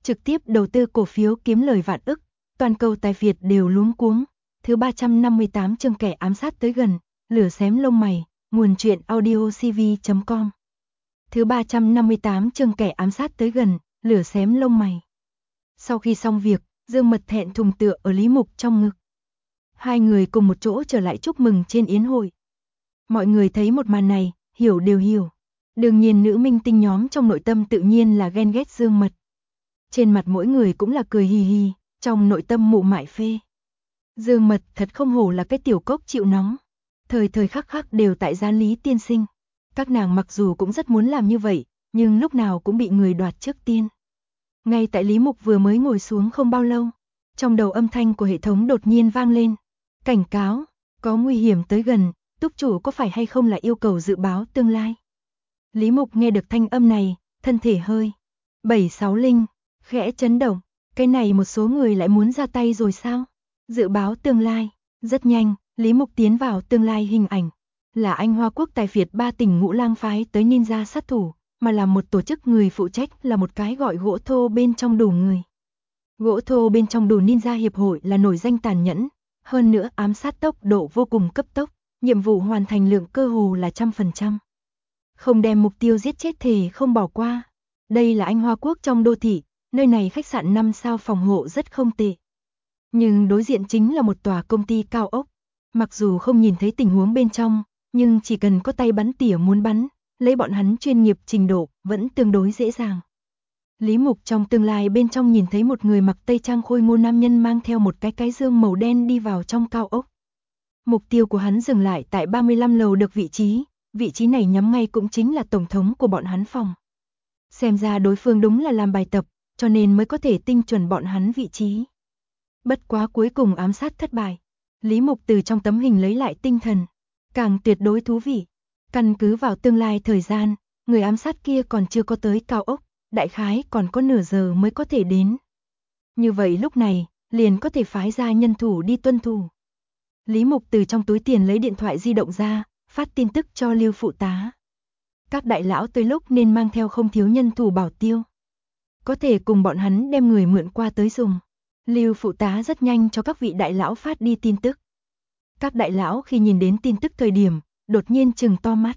trực tiếp đầu tư cổ phiếu kiếm lời vạn ức, toàn cầu tài Việt đều luống cuống. Thứ 358 chương kẻ ám sát tới gần, lửa xém lông mày, nguồn truyện audiocv.com. Thứ 358 chương kẻ ám sát tới gần, lửa xém lông mày. Sau khi xong việc, Dương Mật thẹn thùng tựa ở Lý Mục trong ngực. Hai người cùng một chỗ trở lại chúc mừng trên yến hội. Mọi người thấy một màn này, hiểu đều hiểu. Đương nhiên nữ minh tinh nhóm trong nội tâm tự nhiên là ghen ghét Dương Mật. Trên mặt mỗi người cũng là cười hì hì, trong nội tâm mụ mại phê. Dương Mật thật không hổ là cái tiểu cốc chịu nóng. Thời thời khắc khắc đều tại giá Lý tiên sinh. Các nàng mặc dù cũng rất muốn làm như vậy, nhưng lúc nào cũng bị người đoạt trước tiên. Ngay tại Lý Mục vừa mới ngồi xuống không bao lâu, trong đầu âm thanh của hệ thống đột nhiên vang lên. Cảnh cáo, có nguy hiểm tới gần, túc chủ có phải hay không là yêu cầu dự báo tương lai. Lý Mục nghe được thanh âm này, thân thể hơi 7-6 linh, khẽ chấn động, cái này một số người lại muốn ra tay rồi sao? Dự báo tương lai, rất nhanh, Lý Mục tiến vào tương lai hình ảnh, là Anh Hoa Quốc tài Việt 3 tỉnh Ngũ Lang phái tới ninja sát thủ, mà là một tổ chức người phụ trách là một cái gọi gỗ thô bên trong đủ người. Gỗ thô bên trong đủ ninja hiệp hội là nổi danh tàn nhẫn, hơn nữa ám sát tốc độ vô cùng cấp tốc, nhiệm vụ hoàn thành lượng cơ hồ là 100%. Không đem mục tiêu giết chết thề không bỏ qua. Đây là Anh Hoa Quốc trong đô thị, nơi này khách sạn 5 sao phòng hộ rất không tệ. Nhưng đối diện chính là một tòa công ty cao ốc. Mặc dù không nhìn thấy tình huống bên trong, nhưng chỉ cần có tay bắn tỉa muốn bắn, lấy bọn hắn chuyên nghiệp trình độ, vẫn tương đối dễ dàng. Lý Mục trong tương lai bên trong nhìn thấy một người mặc tây trang khôi ngô nam nhân mang theo một cái dương màu đen đi vào trong cao ốc. Mục tiêu của hắn dừng lại tại 35 lầu được vị trí này nhắm ngay cũng chính là tổng thống của bọn hắn phòng. Xem ra đối phương đúng là làm bài tập, cho nên mới có thể tinh chuẩn bọn hắn vị trí. Bất quá cuối cùng ám sát thất bại. Lý Mục từ trong tấm hình lấy lại tinh thần, càng tuyệt đối thú vị. Căn cứ vào tương lai thời gian, người ám sát kia còn chưa có tới cao ốc, đại khái còn có nửa giờ mới có thể đến. Như vậy lúc này, liền có thể phái ra nhân thủ đi tuân thủ. Lý Mục từ trong túi tiền lấy điện thoại di động ra, phát tin tức cho Lưu phụ tá. Các đại lão tới lúc nên mang theo không thiếu nhân thủ bảo tiêu. Có thể cùng bọn hắn đem người mượn qua tới dùng. Lưu phụ tá rất nhanh cho các vị đại lão phát đi tin tức. Các đại lão khi nhìn đến tin tức thời điểm, đột nhiên trừng to mắt.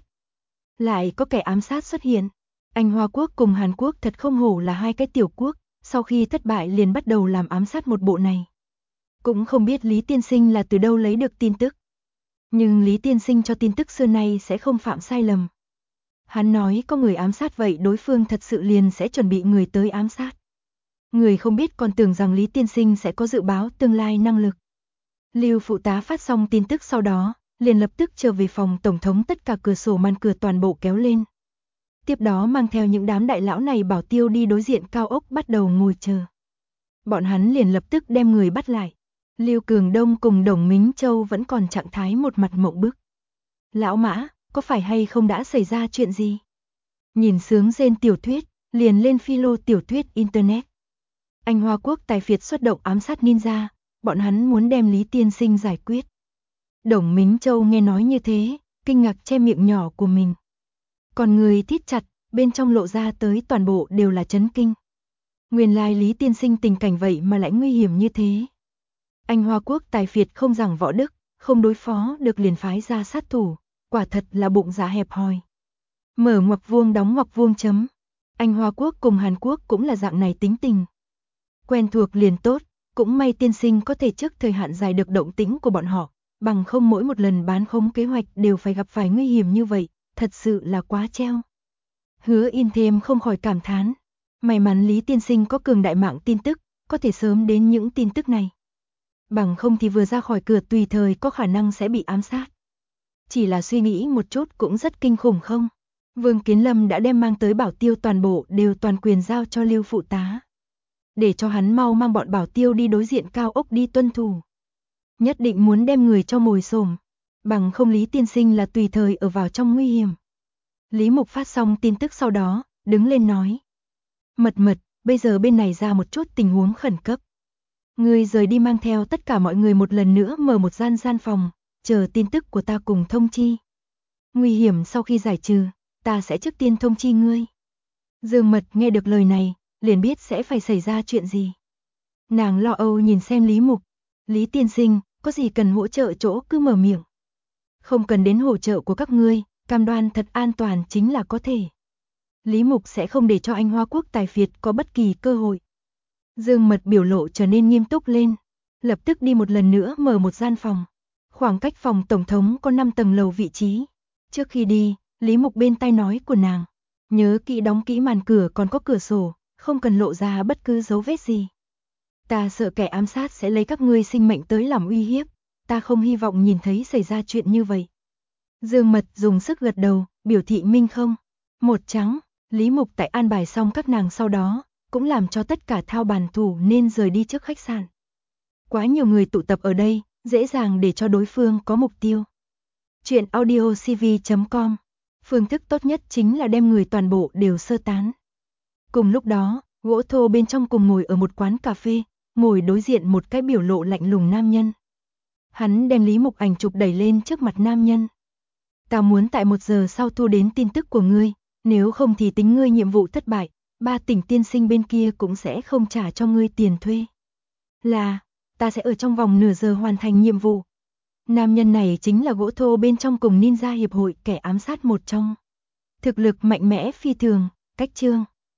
Lại có kẻ ám sát xuất hiện. Anh Hoa Quốc cùng Hàn Quốc thật không hổ là hai cái tiểu quốc, sau khi thất bại liền bắt đầu làm ám sát một bộ này. Cũng không biết Lý tiên sinh là từ đâu lấy được tin tức. Nhưng Lý tiên sinh cho tin tức xưa nay sẽ không phạm sai lầm. Hắn nói có người ám sát vậy đối phương thật sự liền sẽ chuẩn bị người tới ám sát. Người không biết còn tưởng rằng Lý tiên sinh sẽ có dự báo tương lai năng lực. Lưu phụ tá phát xong tin tức sau đó, liền lập tức trở về phòng tổng thống, tất cả cửa sổ màn cửa toàn bộ kéo lên. Tiếp đó mang theo những đám đại lão này bảo tiêu đi đối diện cao ốc bắt đầu ngồi chờ. Bọn hắn liền lập tức đem người bắt lại. Lưu Cường Đông cùng Đồng Mính Châu vẫn còn trạng thái một mặt mộng bức. Lão Mã, có phải hay không đã xảy ra chuyện gì? Nhìn sướng rên tiểu thuyết, liền lên philo tiểu thuyết internet. Anh Hoa Quốc tài Việt xuất động ám sát ninja, bọn hắn muốn đem Lý tiên sinh giải quyết. Đồng Mính Châu nghe nói như thế, kinh ngạc che miệng nhỏ của mình. Còn người thít chặt, bên trong lộ ra tới toàn bộ đều là chấn kinh. Nguyên lai Lý tiên sinh tình cảnh vậy mà lại nguy hiểm như thế. Anh Hoa Quốc tài Việt không giảng võ đức, không đối phó được liền phái ra sát thủ, quả thật là bụng dạ hẹp hòi. Mở ngoặc vuông đóng ngoặc vuông chấm. Anh Hoa Quốc cùng Hàn Quốc cũng là dạng này tính tình. Quen thuộc liền tốt, cũng may tiên sinh có thể trước thời hạn dài được động tĩnh của bọn họ, bằng không mỗi một lần bán khống kế hoạch đều phải gặp phải nguy hiểm như vậy, thật sự là quá treo. Hứa In thêm không khỏi cảm thán, may mắn Lý tiên sinh có cường đại mạng tin tức, có thể sớm đến những tin tức này. Bằng không thì vừa ra khỏi cửa tùy thời có khả năng sẽ bị ám sát. Chỉ là suy nghĩ một chút cũng rất kinh khủng không? Vương Kiến Lâm đã đem mang tới bảo tiêu toàn bộ đều toàn quyền giao cho Lưu phụ tá. Để cho hắn mau mang bọn bảo tiêu đi đối diện cao ốc đi tuân thủ. Nhất định muốn đem người cho mồi xổm, bằng không Lý tiên sinh là tùy thời ở vào trong nguy hiểm. Lý Mục phát xong tin tức sau đó, đứng lên nói. Mật, bây giờ bên này ra một chút tình huống khẩn cấp. Người rời đi mang theo tất cả mọi người một lần nữa mở một gian phòng, chờ tin tức của ta cùng thông chi. Nguy hiểm sau khi giải trừ, ta sẽ trước tiên thông chi ngươi. Dương Mật nghe được lời này, liền biết sẽ phải xảy ra chuyện gì. Nàng lo âu nhìn xem Lý Mục. Lý tiên sinh, có gì cần hỗ trợ chỗ cứ mở miệng. Không cần đến hỗ trợ của các ngươi, cam đoan thật an toàn chính là có thể. Lý Mục sẽ không để cho anh Hoa Quốc tài phiệt có bất kỳ cơ hội. Dương Mật biểu lộ trở nên nghiêm túc lên, lập tức đi một lần nữa mở một gian phòng. Khoảng cách phòng tổng thống có 5 tầng lầu vị trí. Trước khi đi, Lý Mục bên tai nói của nàng, nhớ kỹ đóng kỹ màn cửa còn có cửa sổ, không cần lộ ra bất cứ dấu vết gì. Ta sợ kẻ ám sát sẽ lấy các ngươi sinh mệnh tới làm uy hiếp, ta không hy vọng nhìn thấy xảy ra chuyện như vậy. Dương Mật dùng sức gật đầu, biểu thị minh không. Một trắng, Lý Mục tại an bài xong các nàng sau đó, cũng làm cho tất cả thao bàn thủ nên rời đi trước khách sạn. Quá nhiều người tụ tập ở đây, dễ dàng để cho đối phương có mục tiêu. Chuyện audiocv.com. Phương thức tốt nhất chính là đem người toàn bộ đều sơ tán. Cùng lúc đó, Gỗ Thô bên trong cùng ngồi ở một quán cà phê, ngồi đối diện một cái biểu lộ lạnh lùng nam nhân. Hắn đem Lý Mục ảnh chụp đẩy lên trước mặt nam nhân. Ta muốn tại 1 giờ sau thu đến tin tức của ngươi, nếu không thì tính ngươi nhiệm vụ thất bại, 3 tỉnh tiên sinh bên kia cũng sẽ không trả cho ngươi tiền thuê. Là, ta sẽ ở trong vòng nửa giờ hoàn thành nhiệm vụ. Nam nhân này chính là Gỗ Thô bên trong cùng ninja hiệp hội kẻ ám sát một trong. Thực lực mạnh mẽ phi thường, cách chương.